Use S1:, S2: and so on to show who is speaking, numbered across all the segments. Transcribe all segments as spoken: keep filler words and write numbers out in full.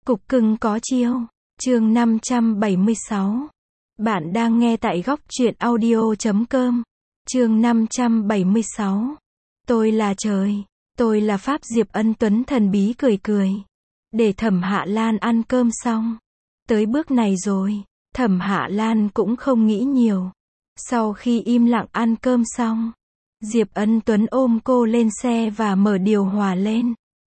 S1: Cục cưng có chiêu. Chương năm trăm bảy mươi sáu. Bạn đang nghe tại góc truyện audio chấm com. Chương năm trăm bảy mươi sáu. Tôi là trời. Tôi là Pháp. Diệp Ân Tuấn thần bí cười cười. Để Thẩm Hạ Lan ăn cơm xong. Tới bước này rồi, Thẩm Hạ Lan cũng không nghĩ nhiều. Sau khi im lặng ăn cơm xong, Diệp Ân Tuấn ôm cô lên xe và mở điều hòa lên.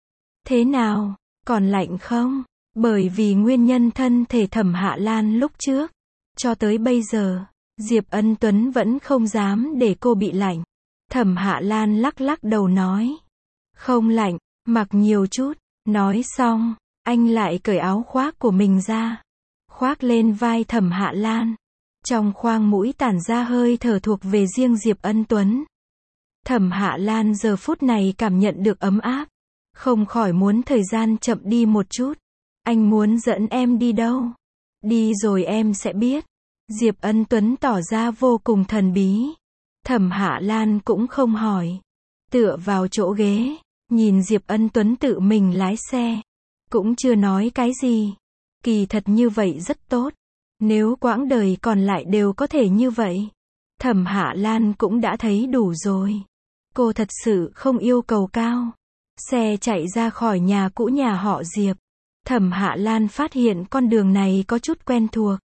S1: Thế nào, còn lạnh không? Bởi vì nguyên nhân thân thể Thẩm Hạ Lan lúc trước, cho tới bây giờ, Diệp Ân Tuấn vẫn không dám để cô bị lạnh. Thẩm Hạ Lan lắc lắc đầu nói, không lạnh, mặc nhiều chút. Nói xong, anh lại cởi áo khoác của mình ra, khoác lên vai Thẩm Hạ Lan. Trong khoang mũi tản ra hơi thở thuộc về riêng Diệp Ân Tuấn. Thẩm Hạ Lan giờ phút này cảm nhận được ấm áp, không khỏi muốn thời gian chậm đi một chút. Anh muốn dẫn em đi đâu? Đi rồi em sẽ biết. Diệp Ân Tuấn tỏ ra vô cùng thần bí. Thẩm Hạ Lan cũng không hỏi. Tựa vào chỗ ghế, nhìn Diệp Ân Tuấn tự mình lái xe. Cũng chưa nói cái gì. Kỳ thật như vậy rất tốt. Nếu quãng đời còn lại đều có thể như vậy, Thẩm Hạ Lan cũng đã thấy đủ rồi. Cô thật sự không yêu cầu cao. Xe chạy ra khỏi nhà cũ nhà họ Diệp. Thẩm Hạ Lan phát hiện con đường này có chút quen thuộc.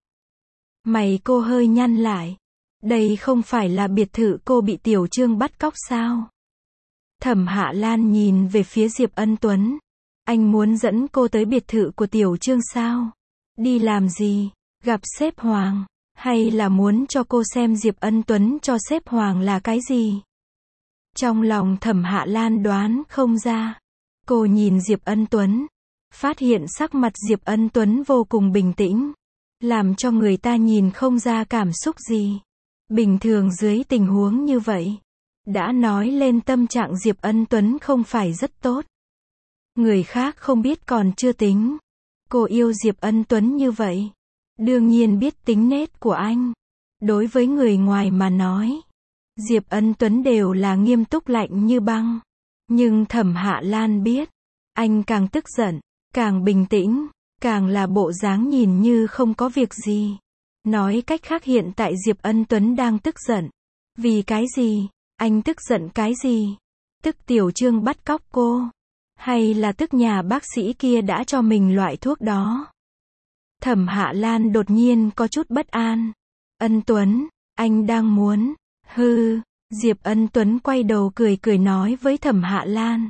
S1: Mày cô hơi nhăn lại. Đây không phải là biệt thự cô bị Tiểu Trương bắt cóc sao? Thẩm Hạ Lan nhìn về phía Diệp Ân Tuấn. Anh muốn dẫn cô tới biệt thự của Tiểu Trương sao? Đi làm gì? Gặp sếp Hoàng? Hay là muốn cho cô xem Diệp Ân Tuấn cho sếp Hoàng là cái gì? Trong lòng Thẩm Hạ Lan đoán không ra. Cô nhìn Diệp Ân Tuấn, phát hiện sắc mặt Diệp Ân Tuấn vô cùng bình tĩnh, làm cho người ta nhìn không ra cảm xúc gì. Bình thường dưới tình huống như vậy, đã nói lên tâm trạng Diệp Ân Tuấn không phải rất tốt. Người khác không biết còn chưa tính. Cô yêu Diệp Ân Tuấn như vậy, đương nhiên biết tính nết của anh. Đối với người ngoài mà nói, Diệp Ân Tuấn đều là nghiêm túc lạnh như băng. Nhưng Thẩm Hạ Lan biết, anh càng tức giận, càng bình tĩnh, càng là bộ dáng nhìn như không có việc gì. Nói cách khác hiện tại Diệp Ân Tuấn đang tức giận. Vì cái gì? Anh tức giận cái gì? Tức Tiểu Trương bắt cóc cô? Hay là tức nhà bác sĩ kia đã cho mình loại thuốc đó? Thẩm Hạ Lan đột nhiên có chút bất an. Ân Tuấn, anh đang muốn... Hừ, Diệp Ân Tuấn quay đầu cười cười nói với Thẩm Hạ Lan.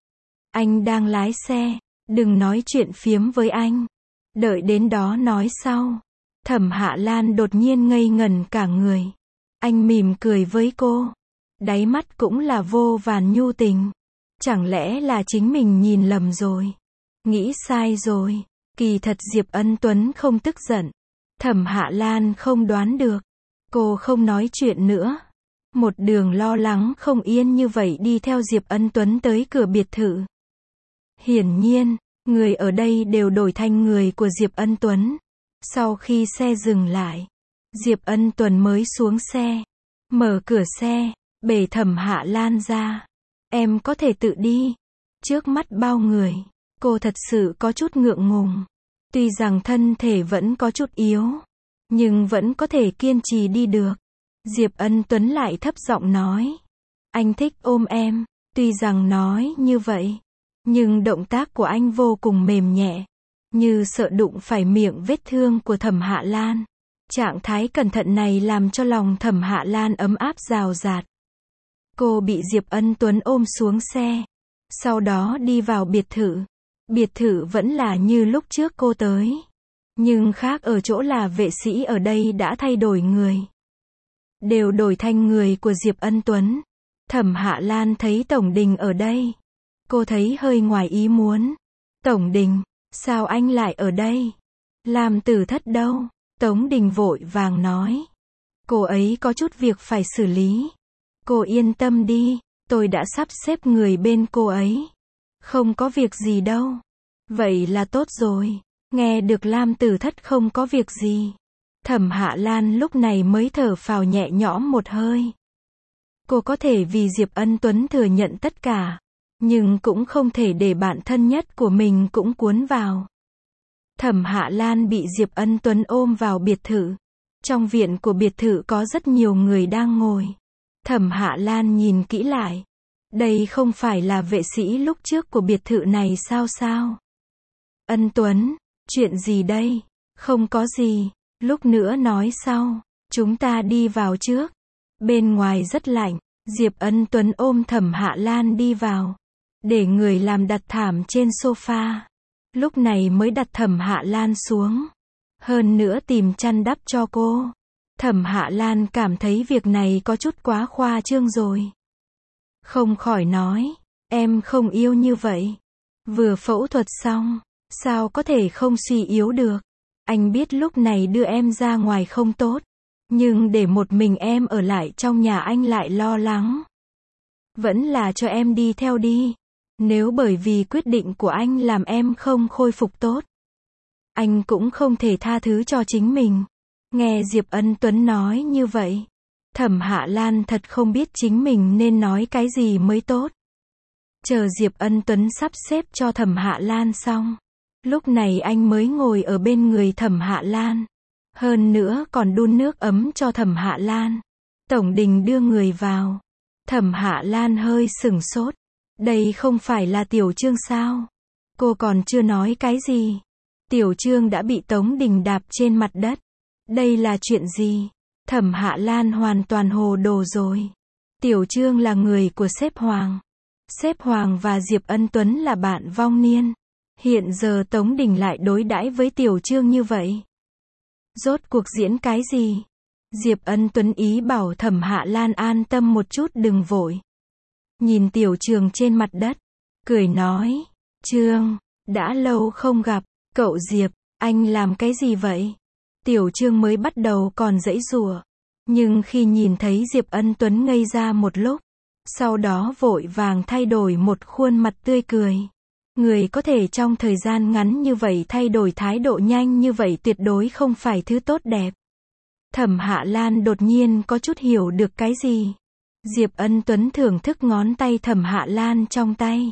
S1: Anh đang lái xe, đừng nói chuyện phiếm với anh. Đợi đến đó nói sau. Thẩm Hạ Lan đột nhiên ngây ngẩn cả người. Anh mỉm cười với cô. Đáy mắt cũng là vô vàn nhu tình. Chẳng lẽ là chính mình nhìn lầm rồi? Nghĩ sai rồi. Kỳ thật Diệp Ân Tuấn không tức giận. Thẩm Hạ Lan không đoán được. Cô không nói chuyện nữa. Một đường lo lắng không yên như vậy đi theo Diệp Ân Tuấn tới cửa biệt thự. Hiển nhiên, người ở đây đều đổi thành người của Diệp Ân Tuấn. Sau khi xe dừng lại, Diệp Ân Tuấn mới xuống xe, mở cửa xe, bể Thẩm Hạ Lan ra. Em có thể tự đi. Trước mắt bao người, cô thật sự có chút ngượng ngùng. Tuy rằng thân thể vẫn có chút yếu, nhưng vẫn có thể kiên trì đi được. Diệp Ân Tuấn lại thấp giọng nói. Anh thích ôm em. Tuy rằng nói như vậy, nhưng động tác của anh vô cùng mềm nhẹ, như sợ đụng phải miệng vết thương của Thẩm Hạ Lan. Trạng thái cẩn thận này làm cho lòng Thẩm Hạ Lan ấm áp rào rạt. Cô bị Diệp Ân Tuấn ôm xuống xe, sau đó đi vào biệt thự. Biệt thự vẫn là như lúc trước cô tới, nhưng khác ở chỗ là vệ sĩ ở đây đã thay đổi người. Đều đổi thành người của Diệp Ân Tuấn. Thẩm Hạ Lan thấy Tổng Đình ở đây. Cô thấy hơi ngoài ý muốn. Tổng Đình, sao anh lại ở đây? Làm Tử Thất đâu? Tống Đình vội vàng nói. Cô ấy có chút việc phải xử lý. Cô yên tâm đi, tôi đã sắp xếp người bên cô ấy. Không có việc gì đâu. Vậy là tốt rồi. Nghe được Lam Tử Thất không có việc gì, Thẩm Hạ Lan lúc này mới thở phào nhẹ nhõm một hơi. Cô có thể vì Diệp Ân Tuấn thừa nhận tất cả, nhưng cũng không thể để bạn thân nhất của mình cũng cuốn vào. Thẩm Hạ Lan bị Diệp Ân Tuấn ôm vào biệt thự. Trong viện của biệt thự có rất nhiều người đang ngồi. Thẩm Hạ Lan nhìn kỹ lại. Đây không phải là vệ sĩ lúc trước của biệt thự này sao sao? Ân Tuấn, chuyện gì đây? Không có gì, lúc nữa nói sau. Chúng ta đi vào trước. Bên ngoài rất lạnh. Diệp Ân Tuấn ôm Thẩm Hạ Lan đi vào. Để người làm đặt thảm trên sofa. Lúc này mới đặt Thẩm Hạ Lan xuống. Hơn nữa tìm chăn đắp cho cô. Thẩm Hạ Lan cảm thấy việc này có chút quá khoa trương rồi. Không khỏi nói, em không yêu như vậy. Vừa phẫu thuật xong, sao có thể không suy yếu được. Anh biết lúc này đưa em ra ngoài không tốt. Nhưng để một mình em ở lại trong nhà anh lại lo lắng. Vẫn là cho em đi theo đi. Nếu bởi vì quyết định của anh làm em không khôi phục tốt, anh cũng không thể tha thứ cho chính mình. Nghe Diệp Ân Tuấn nói như vậy, Thẩm Hạ Lan thật không biết chính mình nên nói cái gì mới tốt. Chờ Diệp Ân Tuấn sắp xếp cho Thẩm Hạ Lan xong, lúc này anh mới ngồi ở bên người Thẩm Hạ Lan. Hơn nữa còn đun nước ấm cho Thẩm Hạ Lan. Tổng Đình đưa người vào. Thẩm Hạ Lan hơi sửng sốt. Đây không phải là Tiểu Trương sao? Cô còn chưa nói cái gì. Tiểu Trương đã bị Tống Đình đạp trên mặt đất. Đây là chuyện gì? Thẩm Hạ Lan hoàn toàn hồ đồ rồi. Tiểu Trương là người của sếp Hoàng. Sếp Hoàng và Diệp Ân Tuấn là bạn vong niên. Hiện giờ Tống Đình lại đối đãi với Tiểu Trương như vậy. Rốt cuộc diễn cái gì? Diệp Ân Tuấn ý bảo Thẩm Hạ Lan an tâm một chút đừng vội. Nhìn Tiểu Trương trên mặt đất, cười nói, Trương, đã lâu không gặp, cậu Diệp, anh làm cái gì vậy? Tiểu Trương mới bắt đầu còn giãy giụa, nhưng khi nhìn thấy Diệp Ân Tuấn ngây ra một lúc, sau đó vội vàng thay đổi một khuôn mặt tươi cười. Người có thể trong thời gian ngắn như vậy thay đổi thái độ nhanh như vậy tuyệt đối không phải thứ tốt đẹp. Thẩm Hạ Lan đột nhiên có chút hiểu được cái gì. Diệp Ân Tuấn thưởng thức ngón tay Thẩm Hạ Lan trong tay.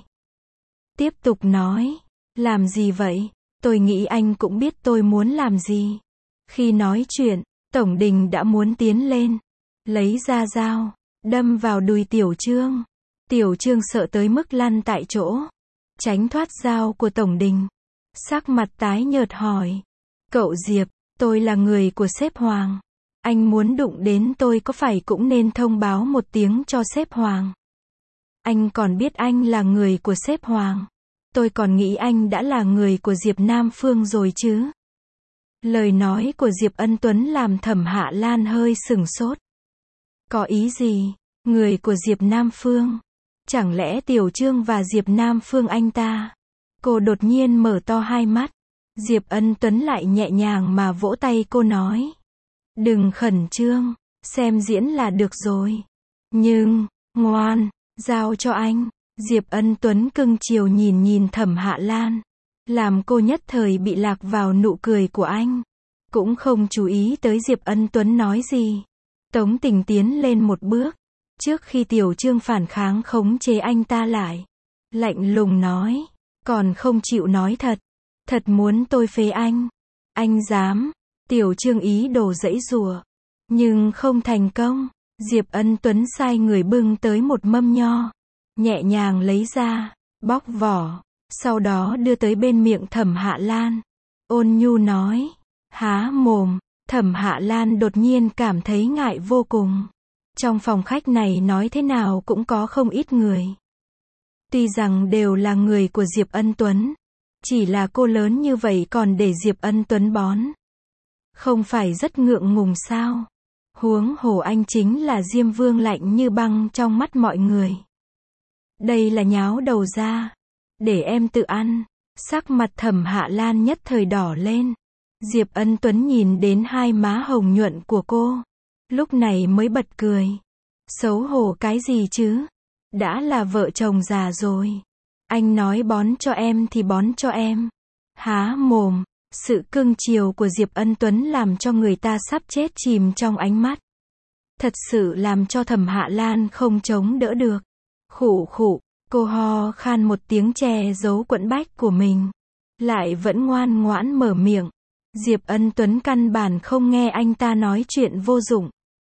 S1: Tiếp tục nói, làm gì vậy? Tôi nghĩ anh cũng biết tôi muốn làm gì. Khi nói chuyện, Tổng Đình đã muốn tiến lên, lấy ra dao, đâm vào đùi Tiểu Trương. Tiểu Trương sợ tới mức lăn tại chỗ, tránh thoát dao của Tổng Đình. Sắc mặt tái nhợt hỏi, cậu Diệp, tôi là người của sếp Hoàng. Anh muốn đụng đến tôi có phải cũng nên thông báo một tiếng cho sếp Hoàng. Anh còn biết anh là người của sếp Hoàng. Tôi còn nghĩ anh đã là người của Diệp Nam Phương rồi chứ. Lời nói của Diệp Ân Tuấn làm Thẩm Hạ Lan hơi sửng sốt. Có ý gì? Người của Diệp Nam Phương? Chẳng lẽ Tiểu Trương và Diệp Nam Phương anh ta? Cô đột nhiên mở to hai mắt. Diệp Ân Tuấn lại nhẹ nhàng mà vỗ tay cô nói. Đừng khẩn trương, xem diễn là được rồi. Nhưng, ngoan, giao cho anh. Diệp Ân Tuấn cưng chiều nhìn nhìn Thẩm Hạ Lan. Làm cô nhất thời bị lạc vào nụ cười của anh. Cũng không chú ý tới Diệp Ân Tuấn nói gì. Tống Tình tiến lên một bước. Trước khi Tiểu Trương phản kháng khống chế anh ta lại. Lạnh lùng nói. Còn không chịu nói thật. Thật muốn tôi phế anh. Anh dám. Tiểu Trương ý đồ giãy giụa. Nhưng không thành công. Diệp Ân Tuấn sai người bưng tới một mâm nho. Nhẹ nhàng lấy ra. Bóc vỏ. Sau đó đưa tới bên miệng Thẩm Hạ Lan. Ôn nhu nói. Há mồm. Thẩm Hạ Lan đột nhiên cảm thấy ngại vô cùng. Trong phòng khách này nói thế nào cũng có không ít người. Tuy rằng đều là người của Diệp Ân Tuấn. Chỉ là cô lớn như vậy còn để Diệp Ân Tuấn bón. Không phải rất ngượng ngùng sao? Huống hồ anh chính là Diêm Vương lạnh như băng trong mắt mọi người. Đây là nháo đầu ra. Để em tự ăn. Sắc mặt Thẩm Hạ Lan nhất thời đỏ lên. Diệp Ân Tuấn nhìn đến hai má hồng nhuận của cô. Lúc này mới bật cười. Xấu hổ cái gì chứ? Đã là vợ chồng già rồi. Anh nói bón cho em thì bón cho em. Há mồm. Sự cưng chiều của Diệp Ân Tuấn làm cho người ta sắp chết chìm trong ánh mắt. Thật sự làm cho Thẩm Hạ Lan không chống đỡ được. Khụ khụ, cô ho khan một tiếng che giấu quẫn bách của mình. lại vẫn ngoan ngoãn mở miệng. Diệp Ân Tuấn căn bản không nghe anh ta nói chuyện vô dụng.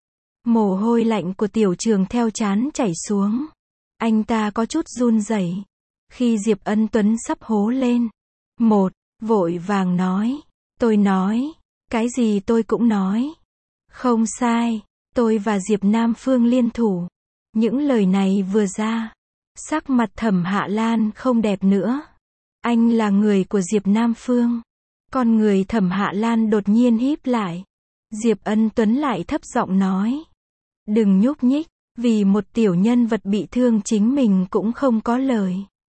S1: Mồ hôi lạnh của Tiểu Trường theo trán chảy xuống. Anh ta có chút run rẩy. Khi Diệp Ân Tuấn sắp hố lên. Một, vội vàng nói. Tôi nói. Cái gì tôi cũng nói. Không sai. Tôi và Diệp Nam Phương liên thủ. Những lời này vừa ra. Sắc mặt Thẩm Hạ Lan không đẹp nữa. Anh là người của Diệp Nam Phương. Con người Thẩm Hạ Lan đột nhiên híp lại. Diệp Ân Tuấn lại thấp giọng nói. Đừng nhúc nhích, vì một tiểu nhân vật bị thương chính mình cũng không có lời.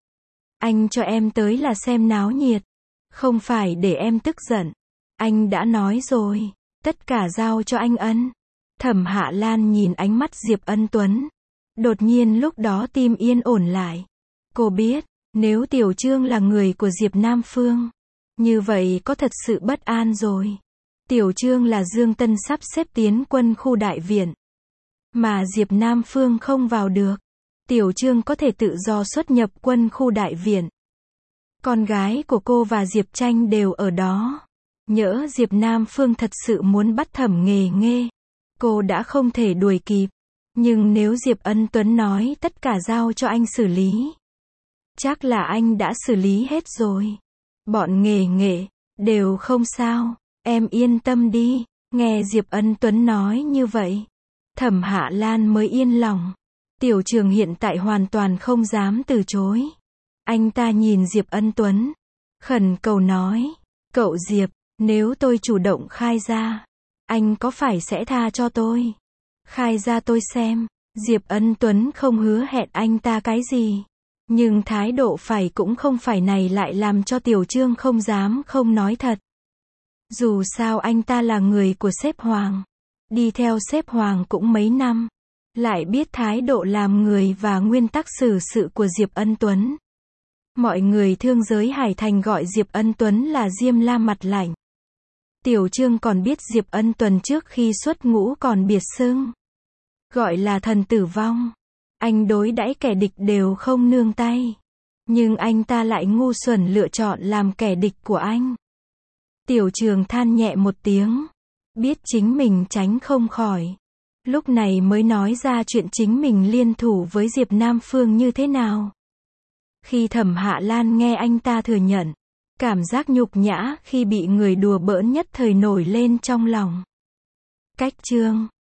S1: Anh cho em tới là xem náo nhiệt, không phải để em tức giận. Anh đã nói rồi, tất cả giao cho anh Ân. Thẩm Hạ Lan nhìn ánh mắt Diệp Ân Tuấn. Đột nhiên lúc đó tim yên ổn lại. Cô biết, nếu Tiểu Trương là người của Diệp Nam Phương, như vậy có thật sự bất an rồi. Tiểu Trương là Dương Tân sắp xếp tiến quân khu đại viện. Mà Diệp Nam Phương không vào được. Tiểu Trương có thể tự do xuất nhập quân khu đại viện. Con gái của cô và Diệp Tranh đều ở đó. Nhỡ Diệp Nam Phương thật sự muốn bắt Thẩm Nghề Nghê, cô đã không thể đuổi kịp. Nhưng nếu Diệp Ân Tuấn nói tất cả giao cho anh xử lý, chắc là anh đã xử lý hết rồi. Bọn Nghề Nghê đều không sao, em yên tâm đi. Nghe Diệp Ân Tuấn nói như vậy, Thẩm Hạ Lan mới yên lòng. Tiểu Trường hiện tại hoàn toàn không dám từ chối. Anh ta nhìn Diệp Ân Tuấn, khẩn cầu nói, cậu Diệp, nếu tôi chủ động khai ra, anh có phải sẽ tha cho tôi? Khai ra tôi xem. Diệp Ân Tuấn không hứa hẹn anh ta cái gì. Nhưng thái độ phải cũng không phải này lại làm cho Tiểu Trương không dám không nói thật. Dù sao anh ta là người của sếp Hoàng. Đi theo sếp Hoàng cũng mấy năm. Lại biết thái độ làm người và nguyên tắc xử sự của Diệp Ân Tuấn. Mọi người thương giới Hải Thành gọi Diệp Ân Tuấn là Diêm La mặt lạnh. Tiểu Trương còn biết Diệp Ân Tuấn trước khi xuất ngũ còn biệt xưng, gọi là thần tử vong. Anh đối đãi kẻ địch đều không nương tay. Nhưng anh ta lại ngu xuẩn lựa chọn làm kẻ địch của anh. Tiểu Trường than nhẹ một tiếng. Biết chính mình tránh không khỏi. Lúc này mới nói ra chuyện chính mình liên thủ với Diệp Nam Phương như thế nào. Khi Thẩm Hạ Lan nghe anh ta thừa nhận, cảm giác nhục nhã khi bị người đùa bỡn nhất thời nổi lên trong lòng. Cách chương